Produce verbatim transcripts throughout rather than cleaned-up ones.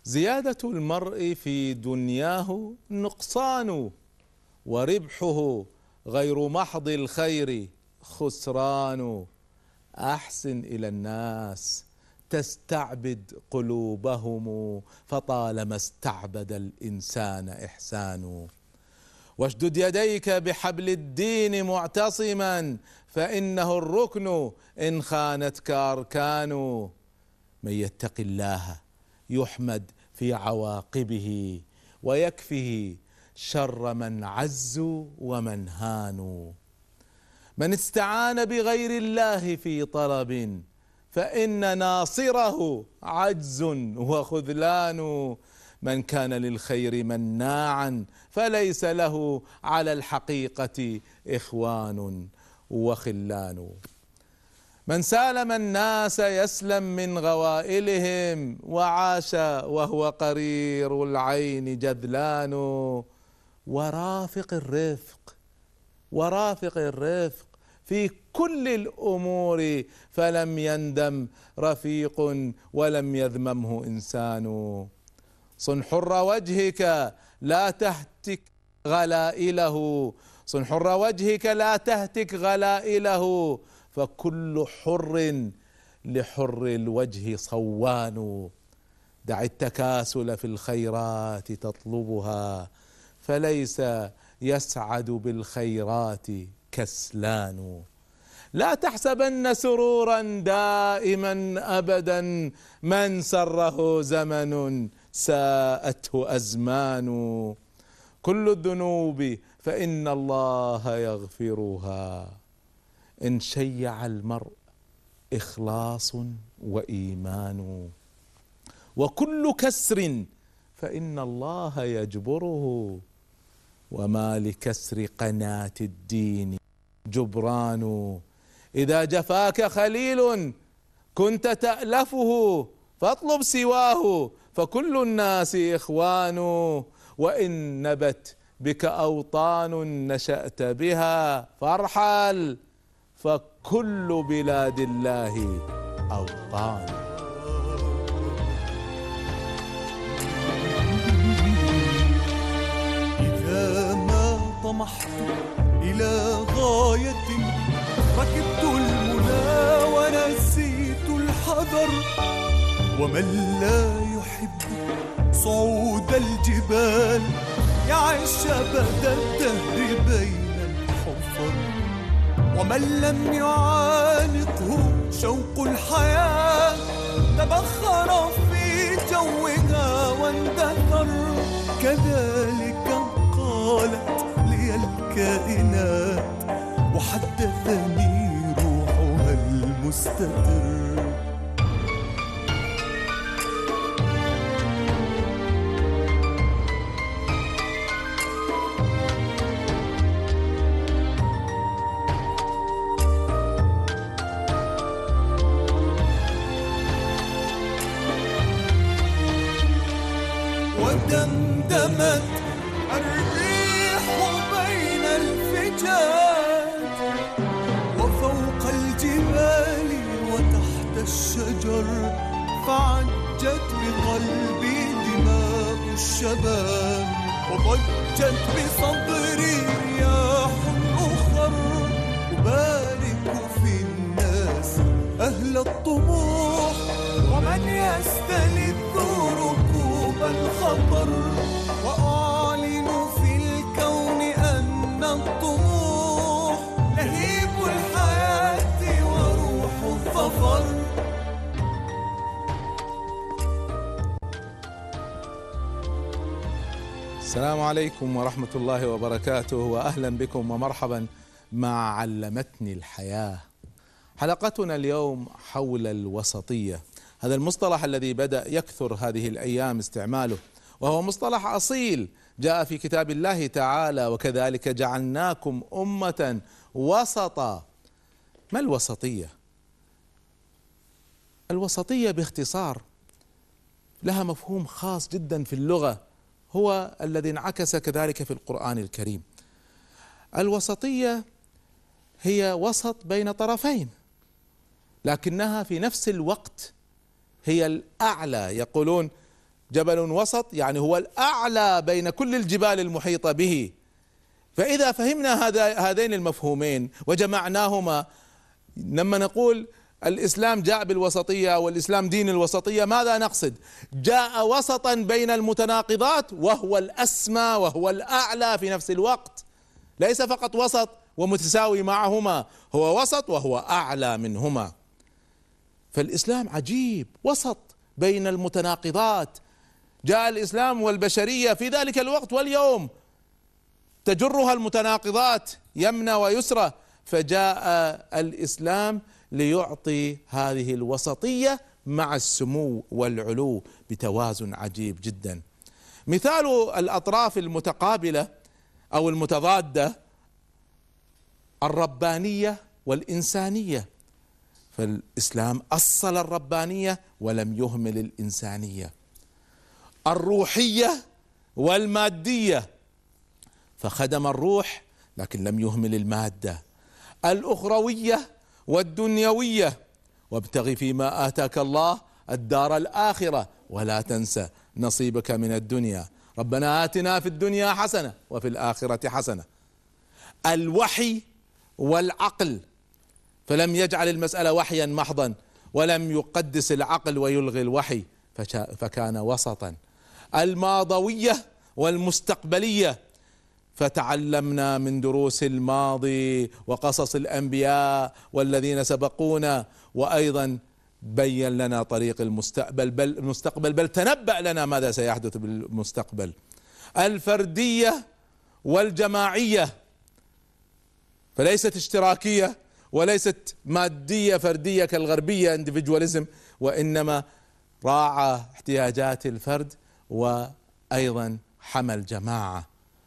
زيادة المرء في دنياه نقصان، وربحه غير محض الخير خسران. أحسن إلى الناس تستعبد قلوبهم، فطالما استعبد الإنسان إحسان. واشدد يديك بحبل الدين معتصما، فإنه الركن إن خانتك أركان. من يتق الله يحمد في عواقبه، ويكفه شر من عزوا ومن هانوا. من استعان بغير الله في طلب، فإن ناصره عجز وخذلان. من كان للخير مناعا، فليس له على الحقيقة إخوان وخلان. من سالم الناس يسلم من غوائلهم، وعاش وهو قرير العين جذلان. ورافق الرفق ورافق الرفق في كل الأمور، فلم يندم رفيق ولم يذممه إنسان. صن حر وجهك لا تهتك غلائله صن حر وجهك لا تهتك غلائله فكل حر لحر الوجه صوان. دع التكاسل في الخيرات تطلبها، فليس يسعد بالخيرات كسلان. لا تحسبن سرورا دائما أبدا، من سره زمن ساءته أزمان. كل الذنوب فإن الله يغفرها، إن شيع المرء إخلاص وإيمان. وكل كسر فإن الله يجبره، وما لكسر قناة الدين جبران. إذا جفاك خليل كنت تألفه، فاطلب سواه فكل الناس إخوان. وإن نبت بك أوطان نشأت بها، فارحل فكل بلاد الله أوطان. إذا ما طمحت إلى غاية، ركبت المنى ونسيت الحذر. ومن لا يحب صعود الجبال، يعيش أبد الدهر بين الحفر. ومن لم يعانقه شوق الحياة، تبخر في جوها واندثر. كذلك قالت لي الكائنات، وحدثني روحها المستتر. ودمدمت الريح بين الفجاج، وفوق الجبال وتحت الشجر. فعجت بقلبي دماء الشباب، وضجت بصدري رياح أخر. أبارك في الناس أهل الطموح، ومن يستلذ ركوب الخطر. وأعلن في الكون أن الطموح لهيب الحياة وروح الظفر. السلام عليكم ورحمة الله وبركاته، وأهلا بكم ومرحبا مع علمتني الحياة. حلقتنا اليوم حول الوسطية، هذا المصطلح الذي بدأ يكثر هذه الأيام استعماله، وهو مصطلح أصيل جاء في كتاب الله تعالى: وكذلك جعلناكم أمة وسطا. ما الوسطية؟ الوسطية باختصار لها مفهوم خاص جدا في اللغة، هو الذي انعكس كذلك في القرآن الكريم. الوسطية هي وسط بين طرفين، لكنها في نفس الوقت هي الأعلى. يقولون جبل وسط يعني هو الأعلى بين كل الجبال المحيطة به. فإذا فهمنا هذا هذين المفهومين وجمعناهما، لما نقول الإسلام جاء بالوسطية والإسلام دين الوسطية، ماذا نقصد؟ جاء وسطا بين المتناقضات، وهو الأسمى وهو الأعلى في نفس الوقت، ليس فقط وسط ومتساوي معهما، هو وسط وهو أعلى منهما. فالإسلام عجيب، وسط بين المتناقضات. جاء الإسلام والبشرية في ذلك الوقت واليوم تجرها المتناقضات يمنى ويسرى، فجاء الإسلام ليعطي هذه الوسطية مع السمو والعلو بتوازن عجيب جدا. مثال الأطراف المتقابلة أو المتضادة الربانية والإنسانية، فالإسلام أصل الربانية ولم يهمل الإنسانية. الروحية والمادية، فخدم الروح لكن لم يهمل المادة. الأخروية والدنيوية، وابتغ فيما آتاك الله الدار الآخرة ولا تنسى نصيبك من الدنيا، ربنا آتنا في الدنيا حسنة وفي الآخرة حسنة. الوحي والعقل، فلم يجعل المسألة وحيا محضا ولم يقدس العقل ويلغي الوحي، فكان وسطا. الماضوية والمستقبلية، فتعلمنا من دروس الماضي وقصص الأنبياء والذين سبقونا، وأيضا بين لنا طريق المستقبل بل المستقبل بل تنبأ لنا ماذا سيحدث بالمستقبل. الفردية والجماعية، فليست اشتراكية وليست مادية فردية كالغربية individualism، وإنما راعى احتياجات الفرد وأيضا حمل جماعة.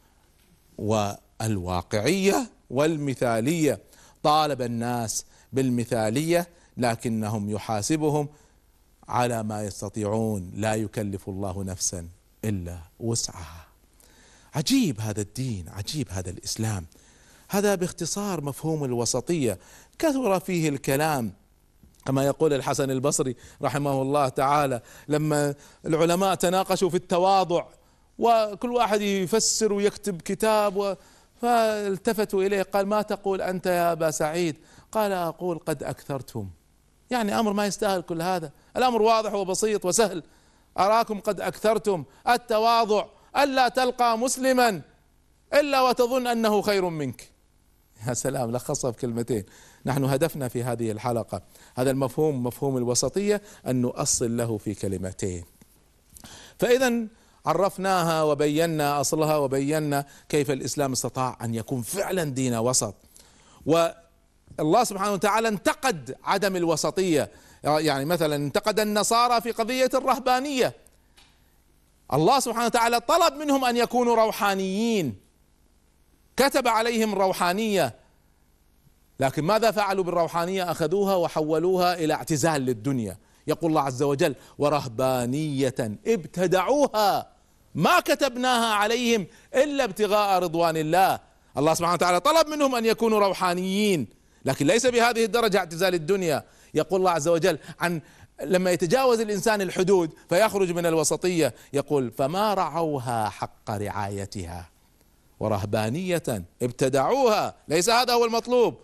والواقعية والمثالية، طالب الناس بالمثالية لكنهم يحاسبهم على ما يستطيعون، لا يكلف الله نفسا إلا وسعها. عجيب هذا الدين، عجيب هذا الإسلام. هذا باختصار مفهوم الوسطية، كثر فيه الكلام كما يقول الحسن البصري رحمه الله تعالى، لما العلماء تناقشوا في التواضع وكل واحد يفسر ويكتب كتاب، فالتفتوا إليه قال: ما تقول أنت يا أبا سعيد؟ قال: أقول قد أكثرتم. يعني أمر ما يستاهل كل هذا، الأمر واضح وبسيط وسهل. أراكم قد أكثرتم. التواضع ألا تلقى مسلما إلا وتظن أنه خير منك. يا سلام، لخصها في كلمتين. نحن هدفنا في هذه الحلقة هذا المفهوم، مفهوم الوسطية، أن نؤصل له في كلمتين. فإذا عرفناها وبينا أصلها وبينا كيف الإسلام استطاع أن يكون فعلا دين وسط. والله سبحانه وتعالى انتقد عدم الوسطية، يعني مثلا انتقد النصارى في قضية الرهبانية. الله سبحانه وتعالى طلب منهم أن يكونوا روحانيين، كتب عليهم روحانية، لكن ماذا فعلوا بالروحانية؟ أخذوها وحولوها إلى اعتزال للدنيا. يقول الله عز وجل: ورهبانية ابتدعوها ما كتبناها عليهم إلا ابتغاء رضوان الله. الله سبحانه وتعالى طلب منهم أن يكونوا روحانيين، لكن ليس بهذه الدرجة اعتزال الدنيا. يقول الله عز وجل عن لما يتجاوز الإنسان الحدود فيخرج من الوسطية، يقول: فما رعوها حق رعايتها ورهبانية ابتدعوها. ليس هذا هو المطلوب.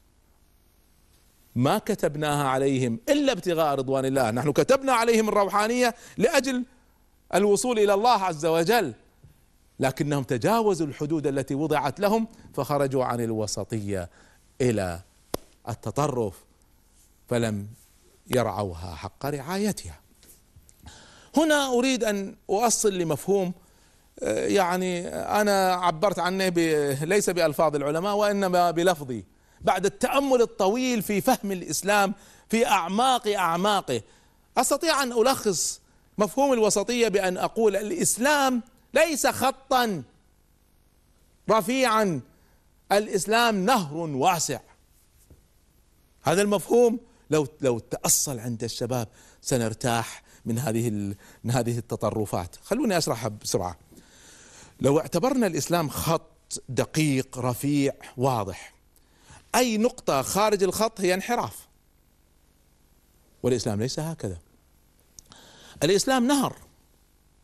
ما كتبناها عليهم إلا ابتغاء رضوان الله. نحن كتبنا عليهم الروحانية لأجل الوصول إلى الله عز وجل، لكنهم تجاوزوا الحدود التي وضعت لهم فخرجوا عن الوسطية إلى التطرف، فلم يرعوها حق رعايتها. هنا أريد أن أؤصل لمفهوم يعني أنا عبرت عنه ليس بألفاظ العلماء وإنما بلفظي، بعد التأمل الطويل في فهم الإسلام في أعماق أعماقه. أستطيع أن ألخص مفهوم الوسطية بأن أقول: الإسلام ليس خطا رفيعا، الإسلام نهر واسع. هذا المفهوم لو لو تأصل عند الشباب سنرتاح من هذه من هذه التطرفات. خلوني أشرحها بسرعة. لو اعتبرنا الإسلام خط دقيق رفيع واضح، أي نقطة خارج الخط هي انحراف، والإسلام ليس هكذا. الإسلام نهر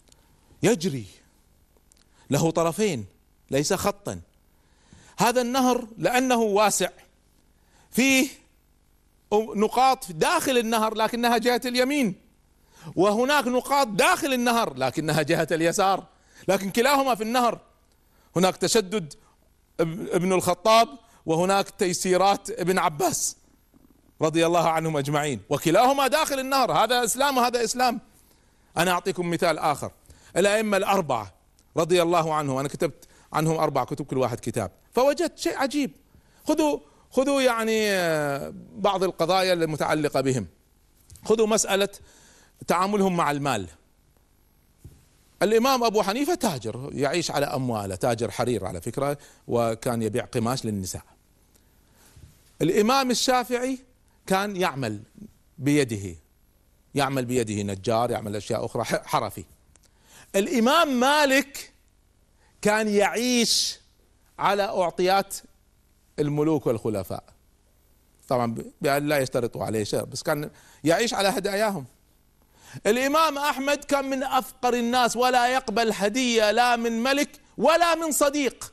يجري، له طرفين ليس خطا. هذا النهر لأنه واسع فيه نقاط داخل النهر لكنها جهة اليمين، وهناك نقاط داخل النهر لكنها جهة اليسار، لكن كلاهما في النهر. هناك تشدد ابن الخطاب وهناك تيسيرات ابن عباس رضي الله عنهم أجمعين، وكلاهما داخل النهر. هذا إسلام وهذا إسلام. أنا أعطيكم مثال آخر. الأئمة الأربعة رضي الله عنهم، أنا كتبت عنهم أربع كتب كل واحد كتاب، فوجدت شيء عجيب. خذوا خذوا يعني بعض القضايا المتعلقة بهم. خذوا مسألة تعاملهم مع المال. الإمام أبو حنيفة تاجر يعيش على أمواله، تاجر حرير على فكرة، وكان يبيع قماش للنساء. الإمام الشافعي كان يعمل بيده، يعمل بيده نجار، يعمل أشياء أخرى، حرفي. الإمام مالك كان يعيش على أعطيات الملوك والخلفاء، طبعا بأن لا يشترطوا عليه شيء، بس كان يعيش على هداياهم. الإمام أحمد كان من أفقر الناس، ولا يقبل هدية لا من ملك ولا من صديق.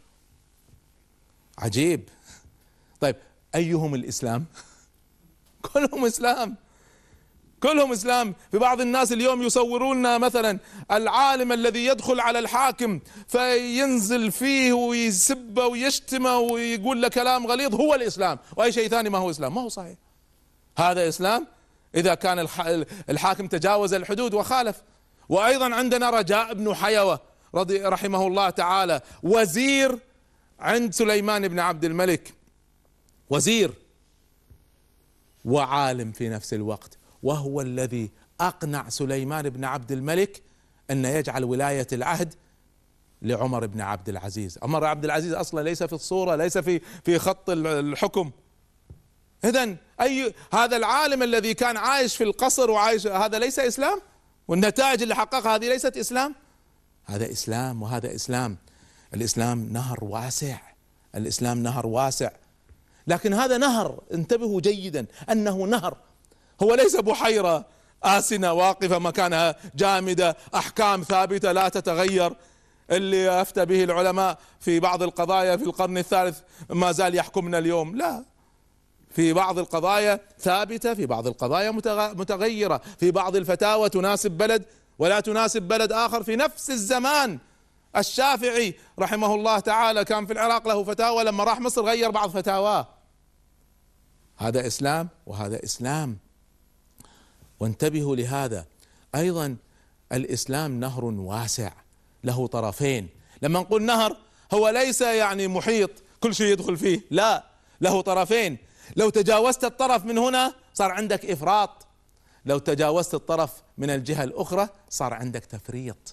عجيب. طيب أيهم الإسلام؟ كلهم إسلام، كلهم إسلام. في بعض الناس اليوم يصورون مثلا العالم الذي يدخل على الحاكم فينزل فيه ويسبه ويشتمه ويقول له كلام غليظ، هو الإسلام، وأي شيء ثاني ما هو إسلام. ما هو صحيح. هذا إسلام إذا كان الحاكم تجاوز الحدود وخالف. وأيضا عندنا رجاء بن حيوة رضي رحمه الله تعالى، وزير عند سليمان بن عبد الملك، وزير وعالم في نفس الوقت، وهو الذي أقنع سليمان بن عبد الملك أن يجعل ولاية العهد لعمر بن عبد العزيز. عمر بن عبد العزيز أصلا ليس في الصورة، ليس في في خط الحكم. إذن أي هذا العالم الذي كان عايش في القصر وعايش، هذا ليس إسلام؟ والنتائج اللي حققها هذه ليست إسلام؟ هذا إسلام وهذا إسلام. الإسلام نهر واسع، الإسلام نهر واسع، لكن هذا نهر، انتبهوا جيدا أنه نهر، هو ليس بحيرة آسنة واقفة مكانها جامدة، أحكام ثابتة لا تتغير. اللي أفتى به العلماء في بعض القضايا في القرن الثالث ما زال يحكمنا اليوم. لا، في بعض القضايا ثابتة، في بعض القضايا متغيرة، في بعض الفتاوى تناسب بلد ولا تناسب بلد آخر في نفس الزمان. الشافعي رحمه الله تعالى كان في العراق له فتاوى، لما راح مصر غير بعض فتاواه. هذا إسلام وهذا إسلام. وانتبهوا لهذا أيضا. الإسلام نهر واسع له طرفين. لما نقول نهر هو ليس يعني محيط كل شيء يدخل فيه، لا، له طرفين. لو تجاوزت الطرف من هنا صار عندك إفراط، لو تجاوزت الطرف من الجهة الأخرى صار عندك تفريط.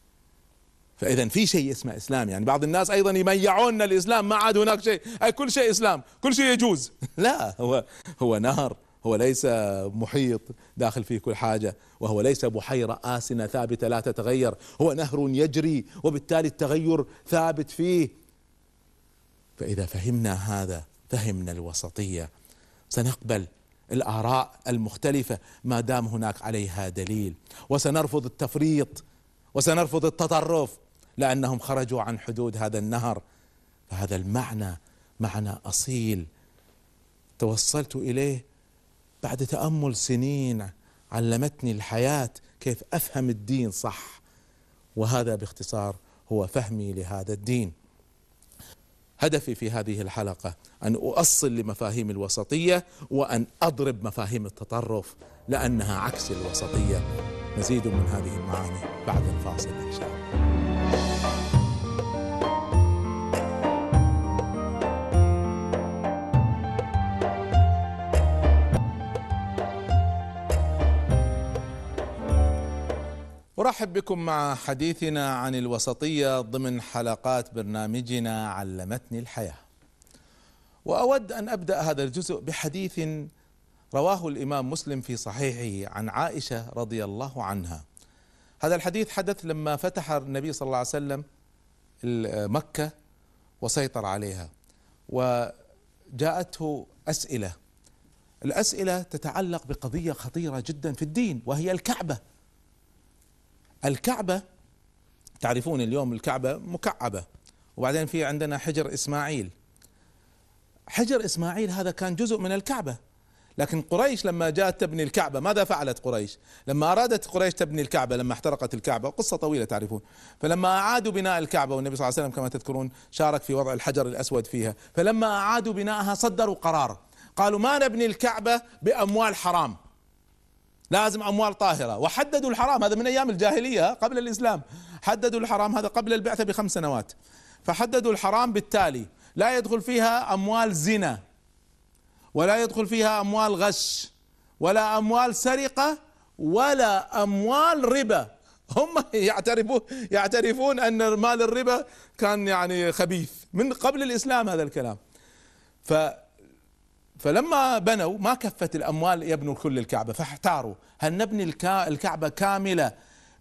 فإذا في شيء اسمه إسلام. يعني بعض الناس أيضا يميعون الإسلام، ما عاد هناك شيء، أي كل شيء إسلام، كل شيء يجوز. لا، هو هو نهر، هو ليس محيط داخل فيه كل حاجة، وهو ليس بحيرة آسنة ثابتة لا تتغير، هو نهر يجري وبالتالي التغير ثابت فيه. فإذا فهمنا هذا فهمنا الوسطية، سنقبل الآراء المختلفة ما دام هناك عليها دليل، وسنرفض التفريط وسنرفض التطرف لأنهم خرجوا عن حدود هذا النهر. فهذا المعنى معنى أصيل توصلت إليه بعد تأمل سنين علمتني الحياة كيف أفهم الدين صح، وهذا باختصار هو فهمي لهذا الدين. هدفي في هذه الحلقة أن أؤصل لمفاهيم الوسطية وأن أضرب مفاهيم التطرف لأنها عكس الوسطية. مزيد من هذه المعاني بعد الفاصل إن شاء الله. أرحب بكم مع حديثنا عن الوسطية ضمن حلقات برنامجنا علمتني الحياة. وأود أن أبدأ هذا الجزء بحديث رواه الإمام مسلم في صحيحه عن عائشة رضي الله عنها. هذا الحديث حدث لما فتح النبي صلى الله عليه وسلم مكة وسيطر عليها، وجاءته أسئلة. الأسئلة تتعلق بقضية خطيرة جدا في الدين، وهي الكعبة. الكعبة تعرفون اليوم الكعبة مكعبة، وبعدين في عندنا حجر إسماعيل. حجر إسماعيل هذا كان جزء من الكعبة، لكن قريش لما جاءت تبني الكعبة ماذا فعلت قريش؟ لما أرادت قريش تبني الكعبة، لما احترقت الكعبة، قصة طويلة تعرفون، فلما أعادوا بناء الكعبة، والنبي صلى الله عليه وسلم كما تذكرون شارك في وضع الحجر الأسود فيها، فلما أعادوا بناءها صدروا قرار، قالوا ما نبني الكعبة بأموال حرام، لازم أموال طاهرة، وحددوا الحرام. هذا من أيام الجاهلية قبل الإسلام، حددوا الحرام، هذا قبل البعثة بخمس سنوات، فحددوا الحرام بالتالي لا يدخل فيها أموال زنا، ولا يدخل فيها أموال غش، ولا أموال سرقة، ولا أموال ربا. هم يعترفون يعترفون أن مال الربا كان يعني خبيث من قبل الإسلام هذا الكلام. ف فلما بنوا ما كفت الأموال يبنوا كل الكعبة، فاحتاروا هل نبني الكعبة كاملة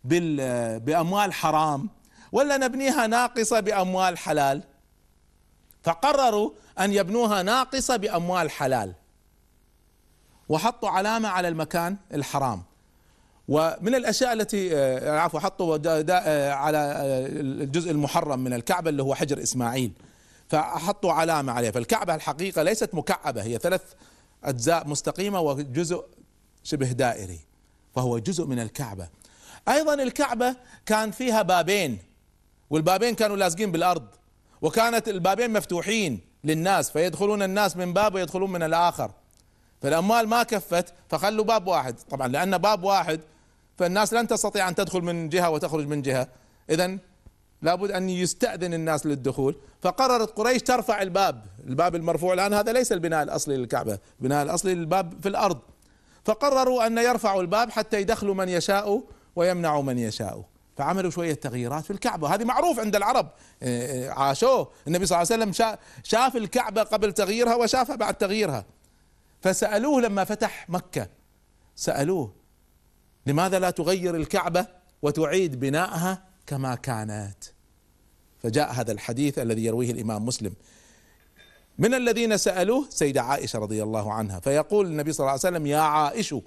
بأموال حرام ولا نبنيها ناقصة بأموال حلال؟ فقرروا أن يبنوها ناقصة بأموال حلال، وحطوا علامة على المكان الحرام. ومن الأشياء التي عفوا حطوا على الجزء المحرم من الكعبة اللي هو حجر إسماعيل، فحطوا علامة عليه. فالكعبة الحقيقة ليست مكعبة، هي ثلاث أجزاء مستقيمة وجزء شبه دائري، فهو جزء من الكعبة. أيضا الكعبة كان فيها بابين، والبابين كانوا لازقين بالأرض، وكانت البابين مفتوحين للناس، فيدخلون الناس من باب ويدخلون من الآخر، فالأموال ما كفت فخلوا باب واحد. طبعا لأن باب واحد فالناس لن تستطيع أن تدخل من جهة وتخرج من جهة، إذن لابد أن يستأذن الناس للدخول. فقررت قريش ترفع الباب، الباب المرفوع الآن هذا ليس البناء الأصلي للكعبة، البناء الأصلي للباب في الأرض، فقرروا أن يرفعوا الباب حتى يدخلوا من يشاء ويمنعوا من يشاء. فعملوا شوية تغييرات في الكعبة، هذه معروف عند العرب، عاشوه. النبي صلى الله عليه وسلم شاف الكعبة قبل تغييرها وشافها بعد تغييرها. فسألوه لما فتح مكة، سألوه لماذا لا تغير الكعبة وتعيد بناءها كما كانت؟ فجاء هذا الحديث الذي يرويه الإمام مسلم. من الذين سألوه سيدة عائشة رضي الله عنها، فيقول النبي صلى الله عليه وسلم: يا عائشة،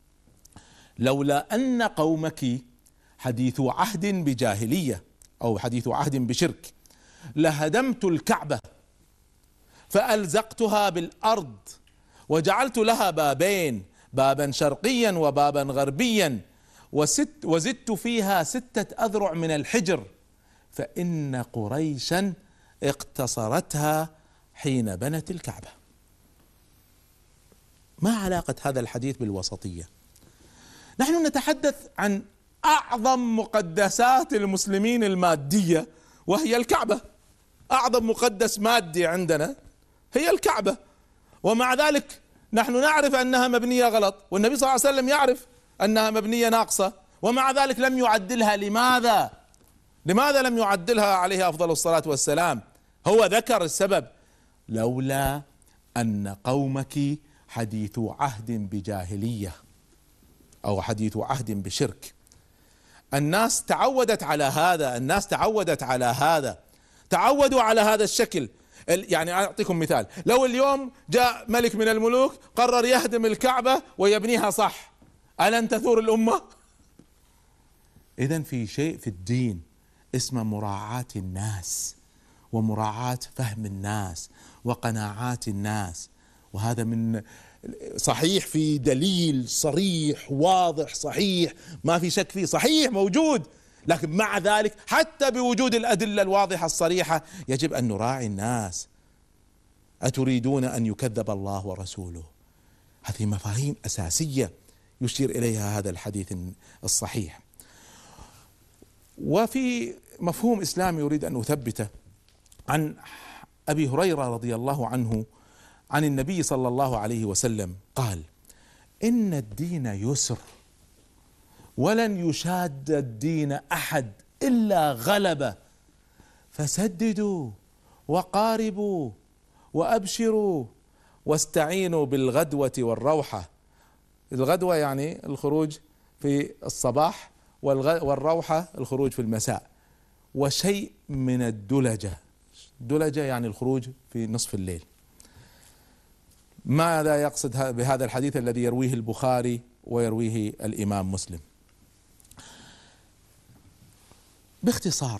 لولا أن قومك حديث عهد بجاهلية أو حديث عهد بشرك لهدمت الكعبة فألزقتها بالأرض وجعلت لها بابين، بابا شرقيا وبابا غربيا، وست وزدت فيها ستة أذرع من الحجر، فإن قريشا اقتصرتها حين بنت الكعبة. ما علاقة هذا الحديث بالوسطية؟ نحن نتحدث عن أعظم مقدسات المسلمين المادية وهي الكعبة، أعظم مقدس مادي عندنا هي الكعبة، ومع ذلك نحن نعرف أنها مبنية غلط، والنبي صلى الله عليه وسلم يعرف أنها مبنية ناقصة، ومع ذلك لم يعدلها. لماذا؟ لماذا لم يعدلها عليه أفضل الصلاة والسلام؟ هو ذكر السبب: لولا أن قومك حديث عهد بجاهلية أو حديث عهد بشرك. الناس تعودت على هذا، الناس تعودت على هذا، تعودوا على هذا الشكل. يعني أعطيكم مثال: لو اليوم جاء ملك من الملوك قرر يهدم الكعبة ويبنيها صح، ألن تثور الأمة؟ إذن في شيء في الدين اسمه مراعاة الناس ومراعاة فهم الناس وقناعات الناس، وهذا من صحيح في دليل صريح واضح صحيح ما في شك فيه، صحيح موجود، لكن مع ذلك حتى بوجود الأدلة الواضحة الصريحة يجب أن نراعي الناس. أتريدون أن يكذب الله ورسوله؟ هذه مفاهيم أساسية يشير إليها هذا الحديث الصحيح. وفي مفهوم إسلامي أريد أن أثبته عن أبي هريرة رضي الله عنه عن النبي صلى الله عليه وسلم قال: إن الدين يسر ولن يشاد الدين أحد إلا غلبه، فسددوا وقاربوا وأبشروا واستعينوا بالغدوة والروحة. الغدوة يعني الخروج في الصباح، والروحة الخروج في المساء، وشيء من الدلجة. دلجة يعني الخروج في نصف الليل. ماذا يقصد بهذا الحديث الذي يرويه البخاري ويرويه الإمام مسلم؟ باختصار،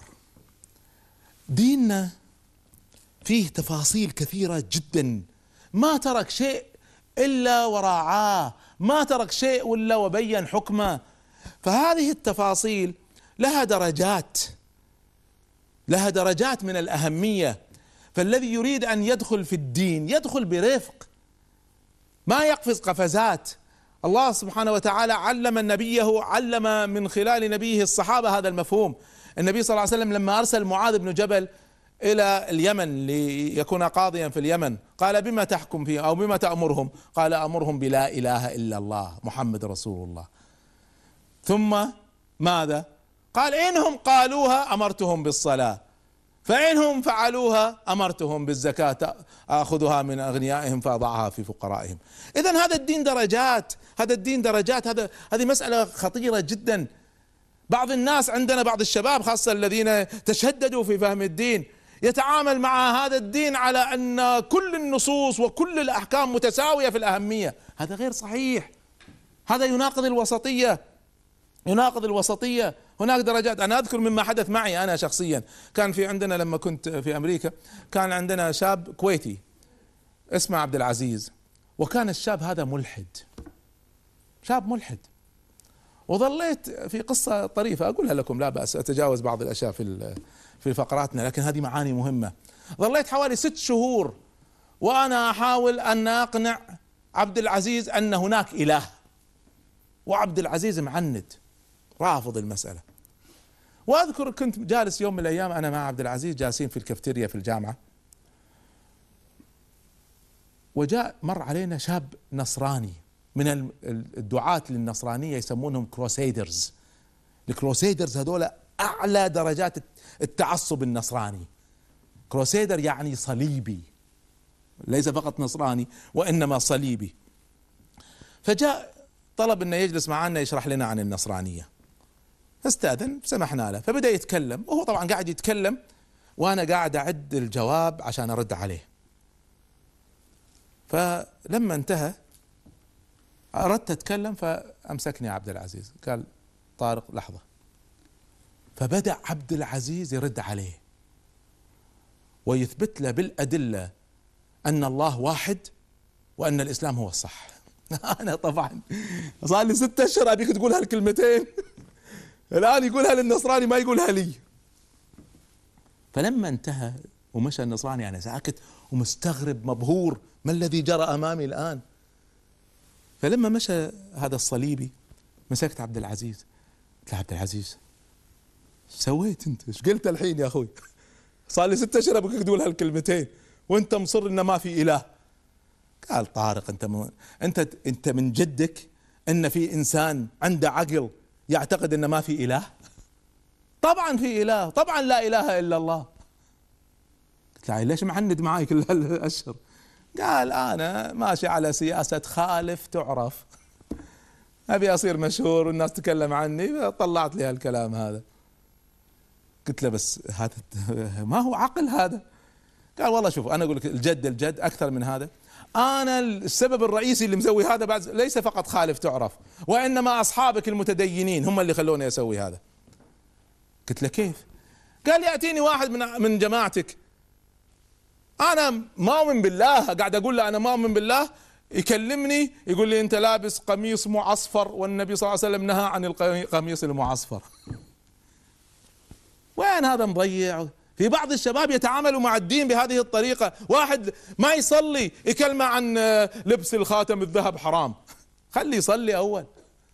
ديننا فيه تفاصيل كثيرة جدا، ما ترك شيء إلا وراعاه، ما ترك شيء إلا وبين حكمه. فهذه التفاصيل لها درجات، لها درجات من الأهمية. فالذي يريد أن يدخل في الدين يدخل برفق، ما يقفز قفزات. الله سبحانه وتعالى علم نبيه، علم من خلال نبيه الصحابة هذا المفهوم. النبي صلى الله عليه وسلم لما أرسل معاذ بن جبل إلى اليمن ليكون قاضيا في اليمن، قال بما تحكم فيه أو بما تأمرهم؟ قال أمرهم بلا إله إلا الله محمد رسول الله. ثم ماذا قال؟ إنهم قالوها أمرتهم بالصلاة، فإنهم فعلوها أمرتهم بالزكاة أخذها من أغنيائهم فأضعها في فقرائهم. إذن هذا الدين درجات، هذا الدين درجات. هذا هذه مسألة خطيرة جدا. بعض الناس عندنا، بعض الشباب خاصة الذين تشددوا في فهم الدين، يتعامل مع هذا الدين على أن كل النصوص وكل الأحكام متساوية في الأهمية. هذا غير صحيح، هذا يناقض الوسطية، يناقض الوسطية. هناك درجات. أنا أذكر مما حدث معي أنا شخصيا، كان في عندنا لما كنت في أمريكا كان عندنا شاب كويتي اسمه عبد العزيز، وكان الشاب هذا ملحد، شاب ملحد. وظليت في قصة طريفة أقولها لكم، لا بأس أتجاوز بعض الأشياء في في فقراتنا، لكن هذه معاني مهمة. ظليت حوالي ست شهور وأنا أحاول أن أقنع عبد العزيز أن هناك إله، وعبد العزيز معند رافض المسألة. وأذكر كنت جالس يوم من الأيام أنا مع عبد العزيز جالسين في الكافتيريا في الجامعة، وجاء مر علينا شاب نصراني من الدعاة للنصرانية، يسمونهم كروسيدرز. الكروسيدرز هذول أعلى درجات التعصب النصراني. كروسيدر يعني صليبي، ليس فقط نصراني وإنما صليبي. فجاء طلب أنه يجلس معنا يشرح لنا عن النصرانية، فاستأذن سمحنا له. فبدأ يتكلم، وهو طبعا قاعد يتكلم وأنا قاعد أعد الجواب عشان أرد عليه. فلما انتهى أردت أتكلم فأمسكني عبد العزيز، قال طارق لحظة. فبدأ عبد العزيز يرد عليه ويثبت له بالأدلة أن الله واحد وأن الإسلام هو الصح. أنا طبعا صار لي ستة أشهر أبيك تقول هالكلمتين، الآن يقولها للنصراني ما يقولها لي. فلما انتهى ومشى النصراني أنا ساكت ومستغرب مبهور، ما الذي جرى أمامي الآن؟ فلما مشى هذا الصليبي مسكت عبد العزيز، قلت له عبد العزيز سويت انت؟ ايش قلت الحين يا اخوي؟ صار لي ستة اشهر ابغاك تقول هالكلمتين وانت مصر ان ما في اله. قال طارق انت م... انت انت من جدك ان في انسان عنده عقل يعتقد ان ما في اله؟ طبعا في اله، طبعا لا اله الا الله. قلت له ليش معند معاي كل هالاشهر؟ قال انا ماشي على سياسة خالف تعرف، ابي اصير مشهور والناس تتكلم عني، طلعت لي هالكلام هذا. قلت له بس هذا ما هو عقل هذا. قال والله شوف انا اقول لك الجد الجد اكثر من هذا، انا السبب الرئيسي اللي مسوي هذا بعد ليس فقط خالف تعرف، وانما اصحابك المتدينين هم اللي خلوني اسوي هذا. قلت له كيف؟ قال ياتيني واحد من من جماعتك، انا مؤمن بالله، قاعد اقول له انا مؤمن بالله، يكلمني يقول لي انت لابس قميص معصفر والنبي صلى الله عليه وسلم نهى عن القميص المعصفر. وين هذا مضيع؟ في بعض الشباب يتعاملوا مع الدين بهذه الطريقة، واحد ما يصلي يكلمه عن لبس الخاتم الذهب حرام، خلي يصلي أول.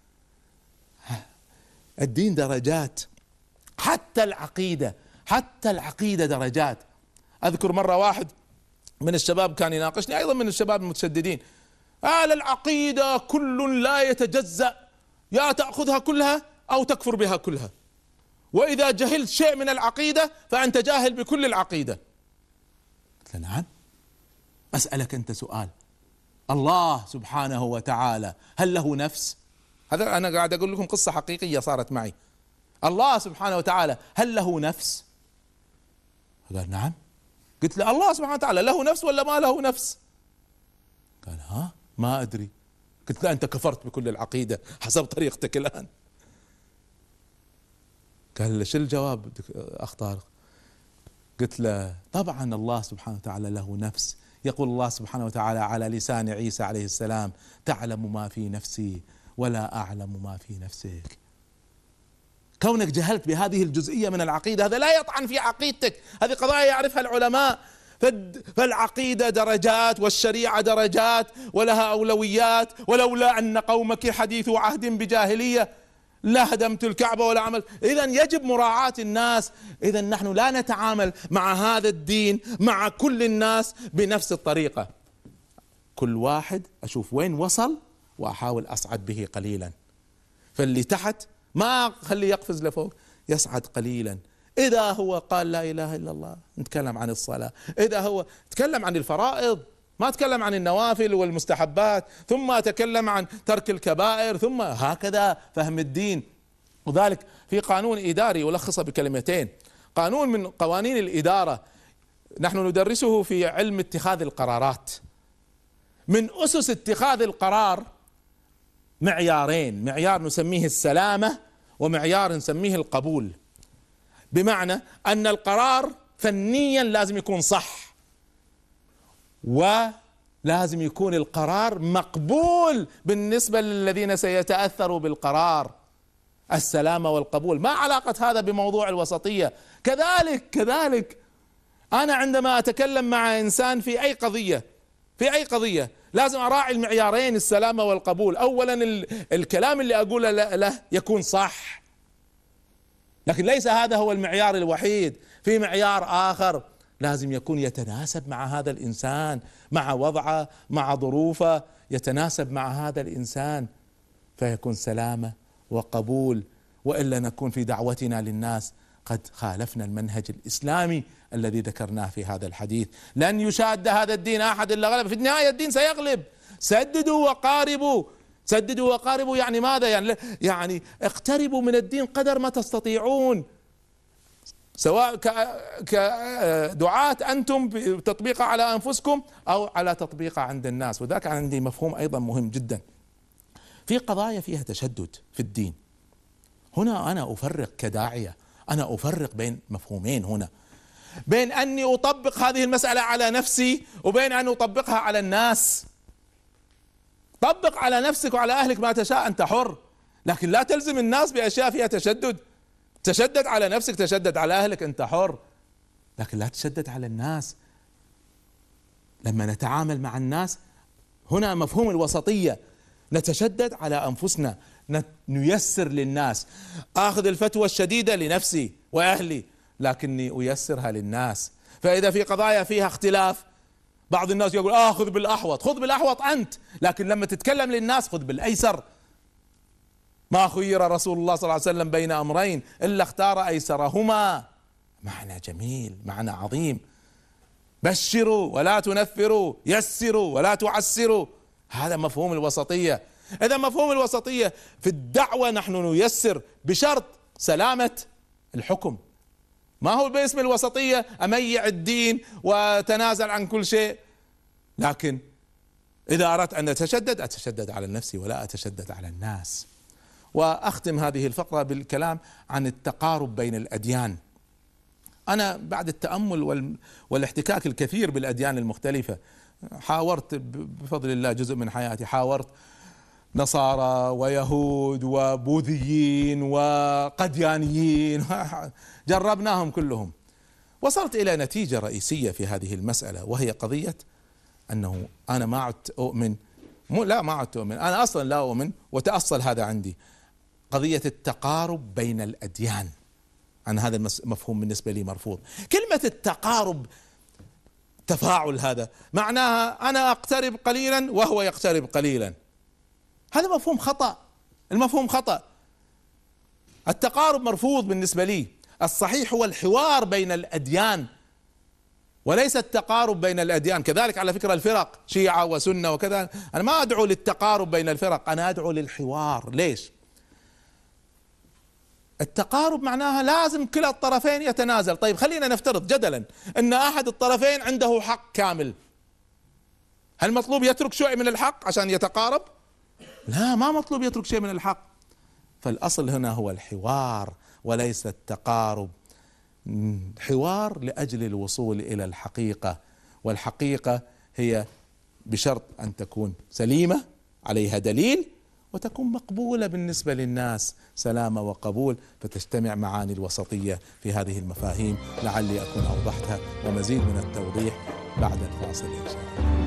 الدين درجات، حتى العقيدة، حتى العقيدة درجات. أذكر مرة واحد من الشباب كان يناقشني، أيضا من الشباب المتشددين، قال العقيدة كل لا يتجزأ، يا تأخذها كلها أو تكفر بها كلها، وإذا جهلت شيء من العقيدة فأنت جاهل بكل العقيدة. قلت له نعم. أسألك أنت سؤال، الله سبحانه وتعالى هل له نفس؟ هذا أنا قاعد أقول لكم قصة حقيقية صارت معي. الله سبحانه وتعالى هل له نفس؟ قال نعم. قلت له الله سبحانه وتعالى له نفس ولا ما له نفس؟ قال ها ما أدري. قلت له أنت كفرت بكل العقيدة حسب طريقتك الآن. قال شو الجواب أخ طارق؟ قلت له طبعا الله سبحانه وتعالى له نفس، يقول الله سبحانه وتعالى على لسان عيسى عليه السلام: تعلم ما في نفسي ولا أعلم ما في نفسك. كونك جهلت بهذه الجزئية من العقيدة هذا لا يطعن في عقيدتك، هذه قضايا يعرفها العلماء. فالعقيدة درجات والشريعة درجات ولها أولويات، ولولا أن قومك حديث عهد بجاهلية لا هدمت الكعبة ولا عمل. إذن يجب مراعاة الناس. إذن نحن لا نتعامل مع هذا الدين مع كل الناس بنفس الطريقة، كل واحد أشوف وين وصل وأحاول أصعد به قليلا. فاللي تحت ما خليه يقفز لفوق، يصعد قليلا. إذا هو قال لا إله إلا الله نتكلم عن الصلاة، إذا هو تكلم عن الفرائض ما تكلم عن النوافل والمستحبات، ثم تكلم عن ترك الكبائر، ثم هكذا فهم الدين. وذلك في قانون إداري ألخصه بكلمتين، قانون من قوانين الإدارة نحن ندرسه في علم اتخاذ القرارات. من أسس اتخاذ القرار معيارين، معيار نسميه السلامة ومعيار نسميه القبول. بمعنى أن القرار فنيا لازم يكون صح، ولازم يكون القرار مقبول بالنسبة للذين سيتأثروا بالقرار. السلامة والقبول، ما علاقة هذا بموضوع الوسطية؟ كذلك كذلك أنا عندما أتكلم مع إنسان في أي قضية في أي قضية لازم أراعي المعيارين السلامة والقبول. أولا الكلام اللي أقوله له يكون صح، لكن ليس هذا هو المعيار الوحيد، في معيار آخر لازم يكون يتناسب مع هذا الإنسان، مع وضعه، مع ظروفه، يتناسب مع هذا الإنسان، فيكون سلامة وقبول. وإلا نكون في دعوتنا للناس قد خالفنا المنهج الإسلامي الذي ذكرناه في هذا الحديث. لن يشاد هذا الدين أحد إلا غلب، في النهاية الدين سيغلب. سددوا وقاربوا، سددوا وقاربوا يعني ماذا؟ يعني يعني اقتربوا من الدين قدر ما تستطيعون، سواء كدعاة أنتم بتطبيقها على أنفسكم أو على تطبيقها عند الناس. وذاك عندي مفهوم أيضا مهم جدا، في قضايا فيها تشدد في الدين. هنا أنا أفرق كداعية، أنا أفرق بين مفهومين هنا، بين أني أطبق هذه المسألة على نفسي وبين أن أطبقها على الناس. طبق على نفسك وعلى أهلك ما تشاء، أنت حر، لكن لا تلزم الناس بأشياء فيها تشدد. تشدد على نفسك، تشدد على أهلك، أنت حر، لكن لا تشدد على الناس. لما نتعامل مع الناس هنا مفهوم الوسطية، نتشدد على أنفسنا، نيسر للناس. آخذ الفتوى الشديدة لنفسي وأهلي لكني أيسرها للناس. فإذا في قضايا فيها اختلاف، بعض الناس يقول آخذ بالأحوط، خذ بالأحوط أنت، لكن لما تتكلم للناس خذ بالأيسر. ما خير رسول الله صلى الله عليه وسلم بين أمرين إلا اختار أيسرهما. معنى جميل، معنى عظيم. بشروا ولا تنفروا، يسروا ولا تعسروا، هذا مفهوم الوسطية. إذا مفهوم الوسطية في الدعوة نحن نيسر بشرط سلامة الحكم. ما هو باسم الوسطية أميع الدين وتنازل عن كل شيء، لكن إذا أردت أن أتشدد أتشدد على نفسي ولا أتشدد على الناس. وأختم هذه الفقرة بالكلام عن التقارب بين الأديان. أنا بعد التأمل والاحتكاك الكثير بالأديان المختلفة، حاورت بفضل الله جزء من حياتي، حاورت نصارى ويهود وبوذيين وقديانيين، جربناهم كلهم. وصلت إلى نتيجة رئيسية في هذه المسألة، وهي قضية أنه أنا ما عدت أؤمن، مو لا ما عدت أؤمن، أنا أصلا لا أؤمن وتأصل هذا عندي، قضية التقارب بين الأديان. عن هذا المفهوم بالنسبة لي مرفوض. كلمة التقارب تفاعل، هذا معناها أنا أقترب قليلا وهو يقترب قليلا، هذا مفهوم خطأ. المفهوم خطأ، التقارب مرفوض بالنسبة لي. الصحيح هو الحوار بين الأديان وليس التقارب بين الأديان. كذلك على فكرة الفرق شيعة وسنة وكذا، أنا ما أدعو للتقارب بين الفرق، أنا أدعو للحوار. ليش؟ التقارب معناها لازم كلا الطرفين يتنازل. طيب خلينا نفترض جدلا أن أحد الطرفين عنده حق كامل، هل مطلوب يترك شيء من الحق عشان يتقارب؟ لا، ما مطلوب يترك شيء من الحق. فالأصل هنا هو الحوار وليس التقارب، حوار لأجل الوصول إلى الحقيقة، والحقيقة هي بشرط أن تكون سليمة عليها دليل وتكون مقبولة بالنسبة للناس، سلامة وقبول، فتجتمع معاني الوسطية في هذه المفاهيم. لعلي أكون أوضحتها ومزيد من التوضيح بعد الفاصل إن شاء الله.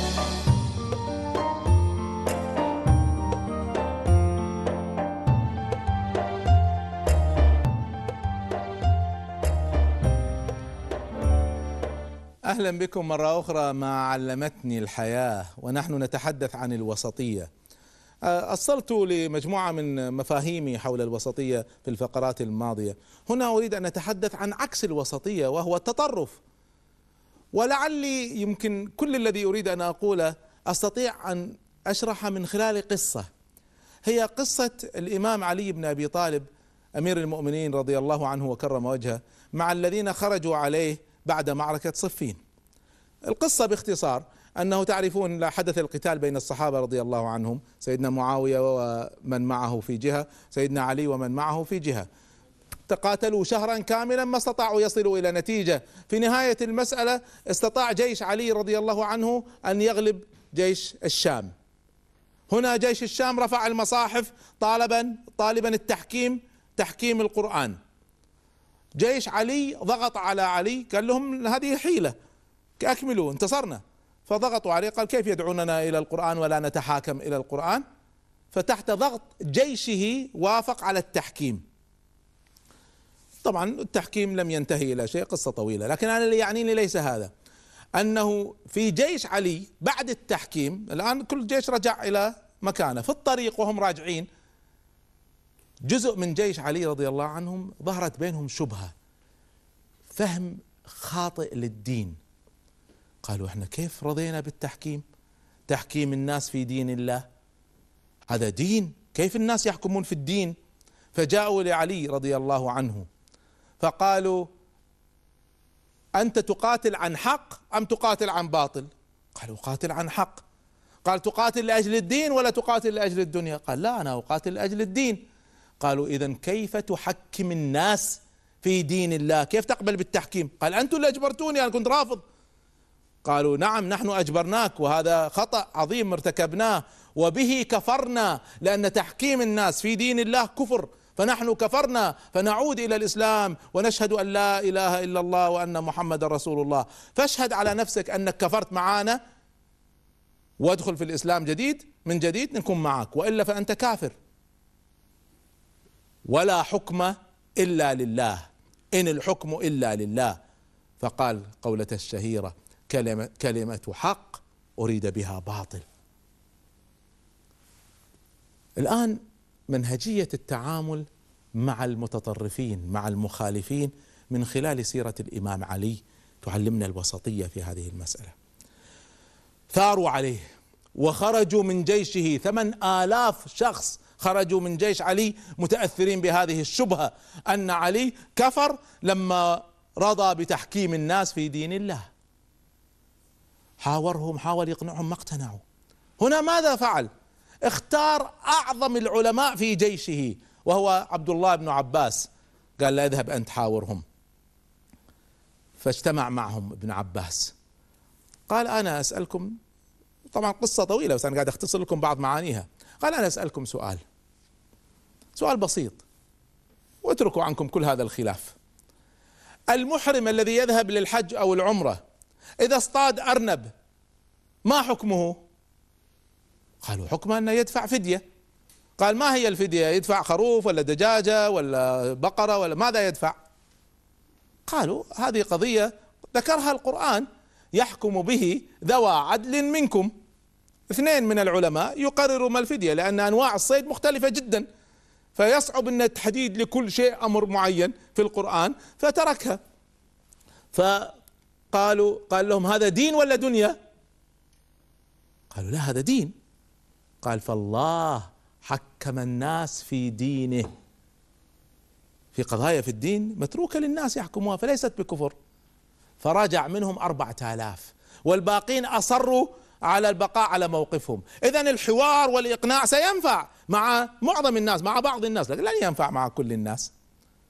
أهلا بكم مرة أخرى مع علمتني الحياة، ونحن نتحدث عن الوسطية. أصلت لمجموعة من مفاهيمي حول الوسطية في الفقرات الماضية. هنا أريد أن أتحدث عن عكس الوسطية وهو التطرف، ولعلي يمكن كل الذي أريد أن أقوله أستطيع أن أشرح من خلال قصة، هي قصة الإمام علي بن أبي طالب أمير المؤمنين رضي الله عنه وكرم وجهه مع الذين خرجوا عليه بعد معركة صفين. القصة باختصار أنه تعرفون حدث القتال بين الصحابة رضي الله عنهم، سيدنا معاوية ومن معه في جهة، سيدنا علي ومن معه في جهة، تقاتلوا شهرا كاملا ما استطاعوا يصلوا إلى نتيجة. في نهاية المسألة استطاع جيش علي رضي الله عنه أن يغلب جيش الشام. هنا جيش الشام رفع المصاحف طالبا طالبا التحكيم، تحكيم القرآن. جيش علي ضغط على علي، قال لهم هذه حيلة، أكملوا، انتصرنا. فضغطوا عليه، قال كيف يدعوننا إلى القرآن ولا نتحاكم إلى القرآن؟ فتحت ضغط جيشه وافق على التحكيم. طبعا التحكيم لم ينتهي إلى شيء، قصة طويلة، لكن أنا اللي يعنيني ليس هذا، أنه في جيش علي بعد التحكيم الآن كل جيش رجع إلى مكانه، في الطريق وهم راجعين جزء من جيش علي رضي الله عنهم ظهرت بينهم شبهة، فهم خاطئ للدين. قالوا احنا كيف رضينا بالتحكيم؟ تحكيم الناس في دين الله هذا دين، كيف الناس يحكمون في الدين؟ فجاءوا لعلي رضي الله عنه فقالوا أنت تقاتل عن حق أم تقاتل عن باطل؟ قالوا قاتل عن حق. قال تقاتل لأجل الدين ولا تقاتل لأجل الدنيا؟ قال لا أنا أقاتل لأجل الدين. قالوا إذن كيف تحكم الناس في دين الله؟ كيف تقبل بالتحكيم؟ قال أنتم اللي أجبرتوني، أنا كنت رافض. قالوا نعم نحن أجبرناك، وهذا خطأ عظيم ارتكبناه وبه كفرنا، لأن تحكيم الناس في دين الله كفر، فنحن كفرنا فنعود إلى الإسلام ونشهد أن لا إله إلا الله وأن محمد رسول الله. فاشهد على نفسك أنك كفرت معانا وادخل في الإسلام جديد من جديد نكون معك، وإلا فأنت كافر. ولا حكم إلا لله، إن الحكم إلا لله. فقال قولة الشهيرة كلمة, كلمة حق أريد بها باطل. الآن منهجية التعامل مع المتطرفين مع المخالفين من خلال سيرة الإمام علي تعلمنا الوسطية في هذه المسألة. ثاروا عليه وخرجوا من جيشه، ثمان آلاف شخص خرجوا من جيش علي متأثرين بهذه الشبهة أن علي كفر لما رضى بتحكيم الناس في دين الله. حاورهم، حاول يقنعهم، ما اقتنعوا. هنا ماذا فعل؟ اختار أعظم العلماء في جيشه وهو عبد الله بن عباس، قال لا اذهب أنت حاورهم. فاجتمع معهم ابن عباس، قال أنا أسألكم، طبعا قصة طويلة بس أنا قاعد أختصر لكم بعض معانيها. قال أنا أسألكم سؤال، سؤال بسيط واتركوا عنكم كل هذا الخلاف. المحرم الذي يذهب للحج أو العمرة إذا اصطاد أرنب ما حكمه؟ قالوا حكمه أنه يدفع فدية. قال ما هي الفدية؟ يدفع خروف ولا دجاجة ولا بقرة ولا ماذا يدفع؟ قالوا هذه قضية ذكرها القرآن يحكم به ذوى عدل منكم. اثنين من العلماء يقرروا ما الفدية، لأن أنواع الصيد مختلفة جدا، فيصعب أن التحديد لكل شيء أمر معين في القرآن، فتركها. فقالوا قال لهم هذا دين ولا دنيا؟ قالوا لا هذا دين. قال فالله حكم الناس في دينه، في قضايا في الدين متروكة للناس يحكموها فليست بكفر. فرجع منهم أربعة آلاف والباقين أصروا على البقاء على موقفهم. إذن الحوار والإقناع سينفع مع معظم الناس، مع بعض الناس، لكن لن ينفع مع كل الناس.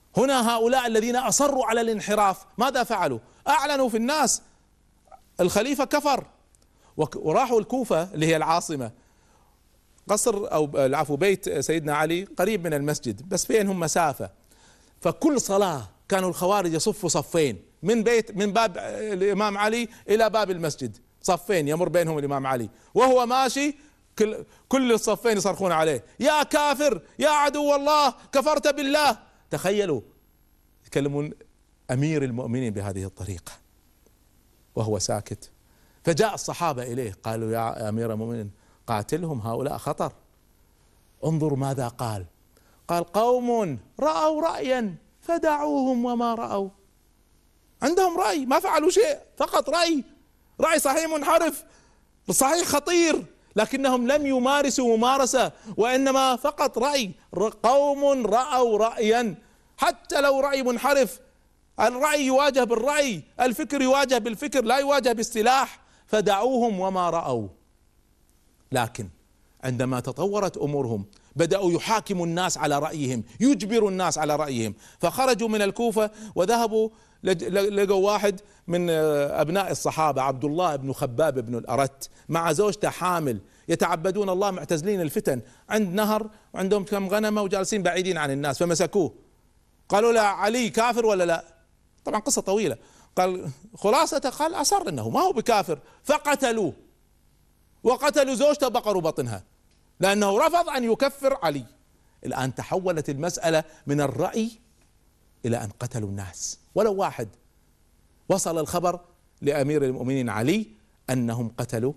هنا هؤلاء الذين أصروا على الانحراف ماذا فعلوا؟ أعلنوا في الناس الخليفة كفر، وراحوا الكوفة اللي هي العاصمة، قصر أو العفو بيت سيدنا علي قريب من المسجد بس بينهم مسافة، فكل صلاة كانوا الخوارج يصفوا صفين من بيت من باب الإمام علي إلى باب المسجد، صفين يمر بينهم الإمام علي، وهو ماشي كل كل الصفين يصرخون عليه يا كافر يا عدو الله كفرت بالله. تخيلوا يكلمون أمير المؤمنين بهذه الطريقة وهو ساكت. فجاء الصحابة إليه قالوا يا أمير المؤمنين قاتلهم هؤلاء خطر. انظر ماذا قال، قال قوم رأوا رأيا فدعوهم وما رأوا. عندهم رأي ما فعلوا شيء، فقط رأي، رأي صحيح منحرف صحيح خطير، لكنهم لم يمارسوا ممارسة وإنما فقط رأي. قوم رأوا رأيا، حتى لو رأي منحرف الرأي يواجه بالرأي، الفكر يواجه بالفكر لا يواجه بالسلاح، فدعوهم وما رأوا. لكن عندما تطورت أمورهم بدأوا يحاكموا الناس على رأيهم، يجبروا الناس على رأيهم، فخرجوا من الكوفة وذهبوا لقوا واحد من أبناء الصحابة عبد الله بن خباب بن الأرت مع زوجته حامل يتعبدون الله معتزلين الفتن عند نهر وعندهم كم غنمة وجالسين بعيدين عن الناس، فمسكوه قالوا له علي كافر ولا لا؟ طبعا قصة طويلة، قال خلاصة قال أصر إنه ما هو بكافر، فقتلوه وقتلوا زوجته بقروا بطنها لأنه رفض أن يكفر علي. الآن تحولت المسألة من الرأي إلى أن قتلوا الناس ولو واحد. وصل الخبر لأمير المؤمنين علي أنهم قتلوا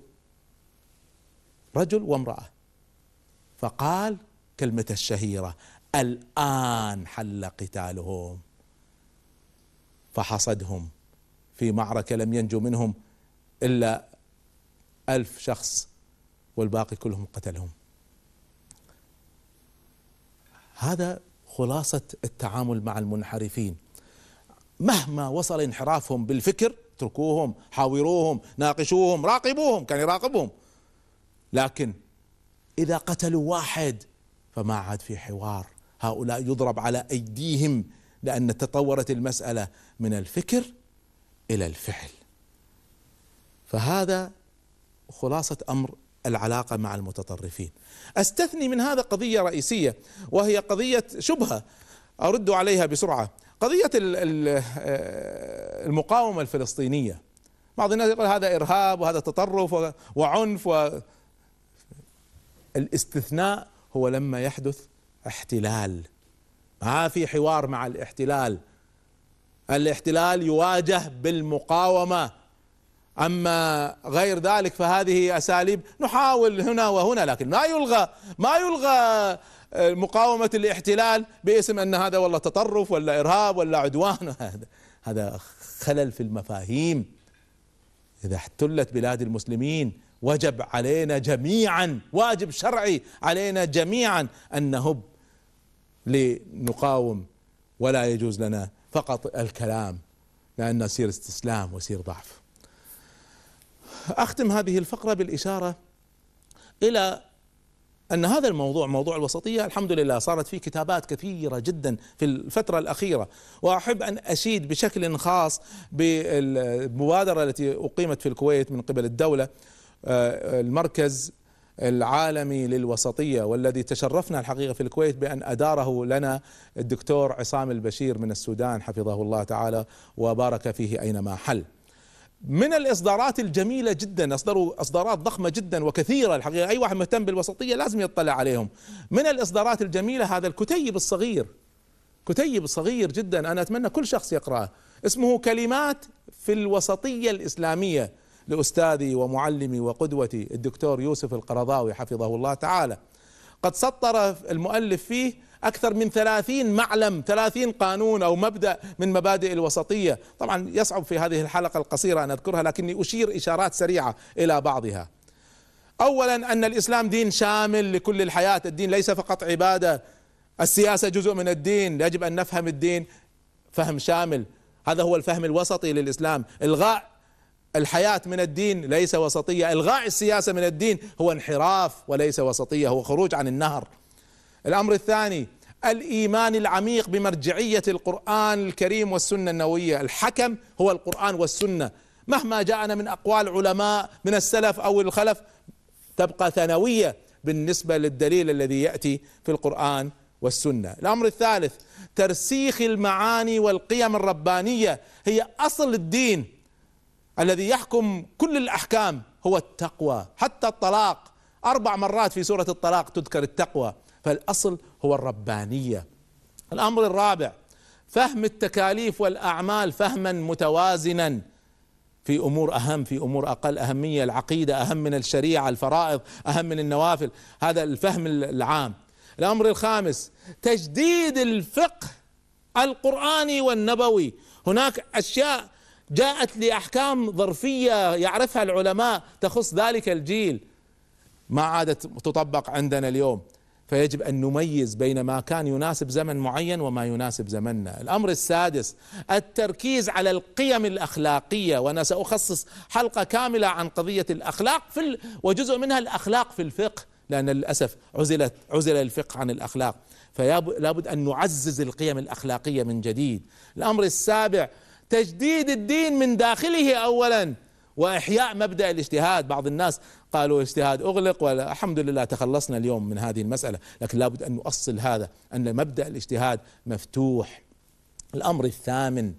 رجل وامرأة، فقال كلمة الشهيرة الآن حل قتالهم، فحصدهم في معركة لم ينجو منهم إلا ألف شخص والباقي كلهم قتلهم. هذا خلاصة التعامل مع المنحرفين. مهما وصل انحرافهم بالفكر اتركوهم، حاوروهم، ناقشوهم، راقبوهم، كان يراقبهم، لكن إذا قتلوا واحد فما عاد في حوار، هؤلاء يضرب على أيديهم لأن تطورت المسألة من الفكر إلى الفعل. فهذا خلاصة أمر العلاقة مع المتطرفين. أستثني من هذا قضية رئيسية وهي قضية شبهة أرد عليها بسرعة، قضية المقاومة الفلسطينية. بعض الناس يقول هذا إرهاب وهذا تطرف وعنف، والاستثناء هو لما يحدث احتلال، ما في حوار مع الاحتلال، الاحتلال يواجه بالمقاومة، أما غير ذلك فهذه أساليب نحاول هنا وهنا، لكن ما يلغى ما يلغى مقاومة الاحتلال باسم أن هذا والله تطرف ولا إرهاب ولا عدوان. هذا هذا خلل في المفاهيم. إذا احتلت بلاد المسلمين وجب علينا جميعا، واجب شرعي علينا جميعا أن نهب لنقاوم، ولا يجوز لنا فقط الكلام لأن يصير استسلام ويصير ضعف. أختم هذه الفقرة بالإشارة إلى أن هذا الموضوع موضوع الوسطية الحمد لله صارت فيه كتابات كثيرة جدا في الفترة الأخيرة، وأحب أن أشيد بشكل خاص بالمبادرة التي أقيمت في الكويت من قبل الدولة، المركز العالمي للوسطية، والذي تشرفنا الحقيقة في الكويت بأن أداره لنا الدكتور عصام البشير من السودان حفظه الله تعالى وبارك فيه أينما حل. من الإصدارات الجميلة جدا، أصدروا إصدارات ضخمة جدا وكثيرة الحقيقة، أي واحد مهتم بالوسطية لازم يطلع عليهم. من الإصدارات الجميلة هذا الكتيب الصغير، كتيب صغير جدا أنا أتمنى كل شخص يقرأه، اسمه كلمات في الوسطية الإسلامية لأستاذي ومعلمي وقدوتي الدكتور يوسف القرضاوي حفظه الله تعالى. قد سطر المؤلف فيه أكثر من ثلاثين معلم، ثلاثين قانون أو مبدأ من مبادئ الوسطية. طبعا يصعب في هذه الحلقة القصيرة أن أذكرها، لكني أشير إشارات سريعة إلى بعضها. أولا أن الإسلام دين شامل لكل الحياة، الدين ليس فقط عبادة، السياسة جزء من الدين، يجب أن نفهم الدين فهم شامل، هذا هو الفهم الوسطي للإسلام. إلغاء الحياة من الدين ليس وسطية، إلغاء السياسة من الدين هو انحراف وليس وسطية، هو خروج عن النهر. الأمر الثاني الإيمان العميق بمرجعية القرآن الكريم والسنة النبوية. الحكم هو القرآن والسنة، مهما جاءنا من أقوال علماء من السلف أو الخلف تبقى ثانوية بالنسبة للدليل الذي يأتي في القرآن والسنة. الأمر الثالث ترسيخ المعاني والقيم الربانية، هي أصل الدين الذي يحكم كل الأحكام، هو التقوى. حتى الطلاق أربع مرات في سورة الطلاق تذكر التقوى، فالأصل هو الربانية. الأمر الرابع فهم التكاليف والأعمال فهما متوازنا، في أمور أهم في أمور أقل أهمية. العقيدة أهم من الشريعة، الفرائض أهم من النوافل، هذا الفهم العام. الأمر الخامس تجديد الفقه القرآني والنبوي. هناك أشياء جاءت لأحكام ظرفية يعرفها العلماء تخص ذلك الجيل ما عادت تطبق عندنا اليوم، فيجب أن نميز بين ما كان يناسب زمن معين وما يناسب زمننا. الأمر السادس التركيز على القيم الأخلاقية، وأنا سأخصص حلقة كاملة عن قضية الأخلاق في ال... وجزء منها الأخلاق في الفقه، لأن للأسف عزلت عزل الفقه عن الأخلاق، فلابد أن نعزز القيم الأخلاقية من جديد. الأمر السابع تجديد الدين من داخله أولا، وإحياء مبدأ الاجتهاد. بعض الناس قالوا اجتهاد أغلق، والحمد لله تخلصنا اليوم من هذه المسألة، لكن لابد أن نؤصل هذا أن مبدأ الاجتهاد مفتوح. الأمر الثامن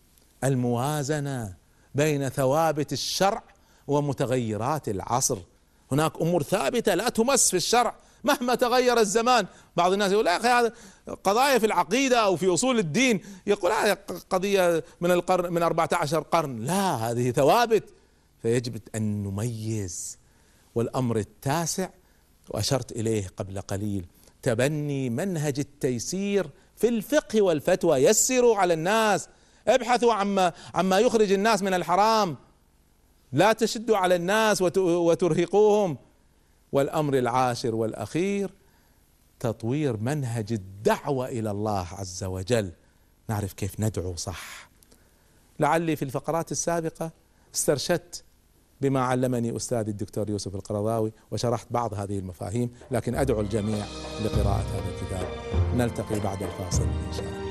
الموازنة بين ثوابت الشرع ومتغيرات العصر. هناك أمور ثابتة لا تمس في الشرع مهما تغير الزمان. بعض الناس يقول يا أخي هذا قضايا في العقيدة أو في أصول الدين، يقول هذه قضية من القرن من أربعة عشر قرن، لا هذه ثوابت، فيجب أن نميز. والأمر التاسع وأشرت إليه قبل قليل تبني منهج التيسير في الفقه والفتوى. يسروا على الناس، ابحثوا عما عما يخرج الناس من الحرام، لا تشدوا على الناس وترهقوهم. والأمر العاشر والأخير تطوير منهج الدعوة إلى الله عز وجل، نعرف كيف ندعو صح. لعلي في الفقرات السابقة استرشدت بما علمني أستاذي الدكتور يوسف القرضاوي وشرحت بعض هذه المفاهيم، لكن أدعو الجميع لقراءة هذا الكتاب. نلتقي بعد الفاصل إن شاء الله.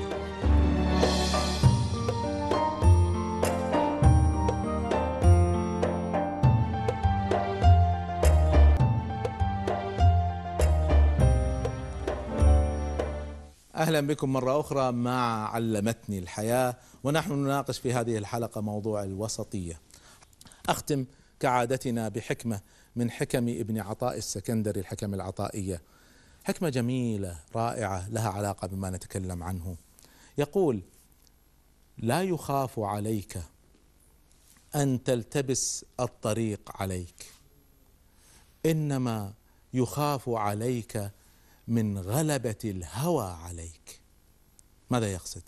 أهلا بكم مرة أخرى مع علمتني الحياة، ونحن نناقش في هذه الحلقة موضوع الوسطية. أختم كعادتنا بحكمة من حكم ابن عطاء السكندري، الحكم العطائية، حكمة جميلة رائعة لها علاقة بما نتكلم عنه. يقول: لا يخاف عليك أن تلتبس الطريق عليك، إنما يخاف عليك من غلبة الهوى عليك. ماذا يقصد؟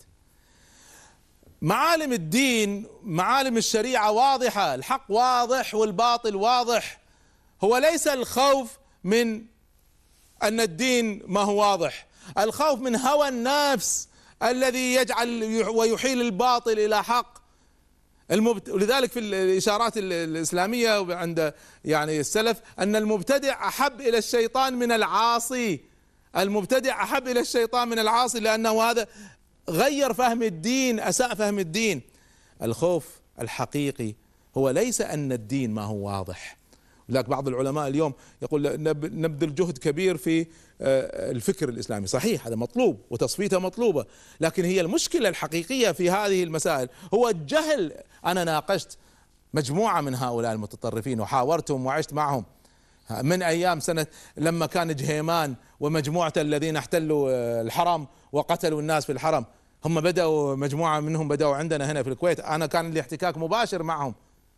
معالم الدين، معالم الشريعة واضحة، الحق واضح والباطل واضح. هو ليس الخوف من أن الدين ما هو واضح، الخوف من هوى النفس الذي يجعل ويحيل الباطل إلى حق. المبت... ولذلك في الإشارات الإسلامية عند يعني السلف أن المبتدع أحب إلى الشيطان من العاصي، المبتدع أحب إلى الشيطان من العاصي، لأنه هذا غير فهم الدين، أساء فهم الدين. الخوف الحقيقي هو ليس أن الدين ما هو واضح. لكن بعض العلماء اليوم يقول نبذل جهد كبير في الفكر الإسلامي، صحيح هذا مطلوب وتصفيته مطلوبة، لكن هي المشكلة الحقيقية في هذه المسائل هو الجهل. أنا ناقشت مجموعة من هؤلاء المتطرفين وحاورتهم وعشت معهم من أيام سنة لما كان جهيمان ومجموعة الذين احتلوا الحرم وقتلوا الناس في الحرم، هم بدأوا مجموعة منهم بدأوا عندنا هنا في الكويت، أنا كان لي احتكاك مباشر معهم.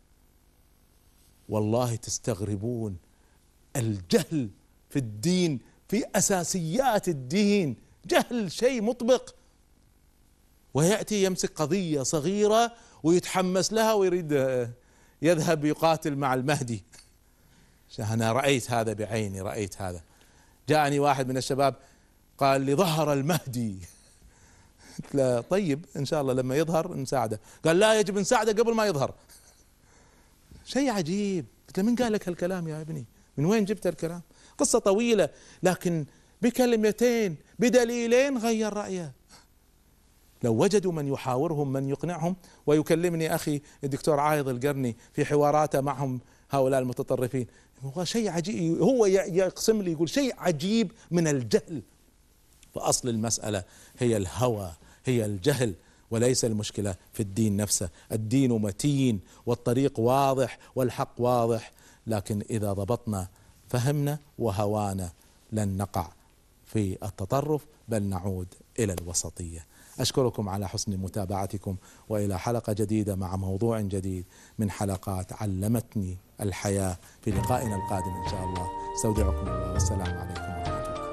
والله تستغربون الجهل في الدين، في أساسيات الدين، جهل شيء مطبق، ويأتي يمسك قضية صغيرة ويتحمس لها ويريد يذهب يقاتل مع المهدي. أنا رأيت هذا بعيني، رأيت هذا. جاءني واحد من الشباب قال لي ظهر المهدي. قلت له طيب إن شاء الله لما يظهر نساعده. قال لا يجب نساعده قبل ما يظهر. شيء عجيب. قلت له من قال لك هالكلام يا ابني؟ من وين جبت الكلام؟ قصة طويلة، لكن بكلمتين بدليلين غير رأيه. لو وجدوا من يحاورهم من يقنعهم. ويكلمني أخي الدكتور عايض القرني في حواراته معهم هؤلاء المتطرفين، هو شيء عجيب، هو يقسم لي يقول شيء عجيب من الجهل. فأصل المسألة هي الهوى، هي الجهل، وليس المشكلة في الدين نفسه. الدين متين والطريق واضح والحق واضح، لكن إذا ضبطنا فهمنا وهوانا لن نقع في التطرف بل نعود إلى الوسطية. أشكركم على حسن متابعتكم، وإلى حلقة جديدة مع موضوع جديد من حلقات علمتني الحياة في لقائنا القادم إن شاء الله. استودعكم الله والسلام عليكم ورحمة الله.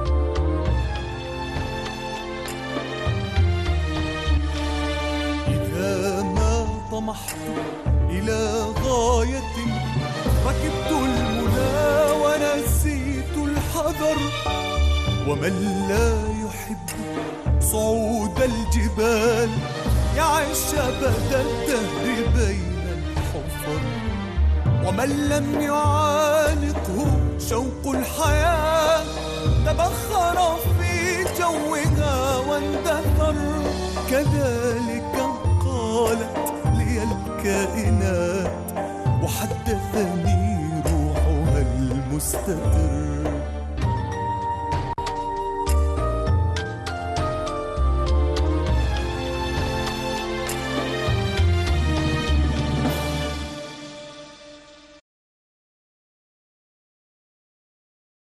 إذا ما طمحت إلى غاية ركبت المنى ونسيت الحذر، ومن لا يحب صعود الجبال يعيش أبد الدهر بين الحفر، ومن لم يعانقه شوق الحياة تبخر في جوها واندثر. كذلك قالت لي الكائنات وحدثني روحها المستقر.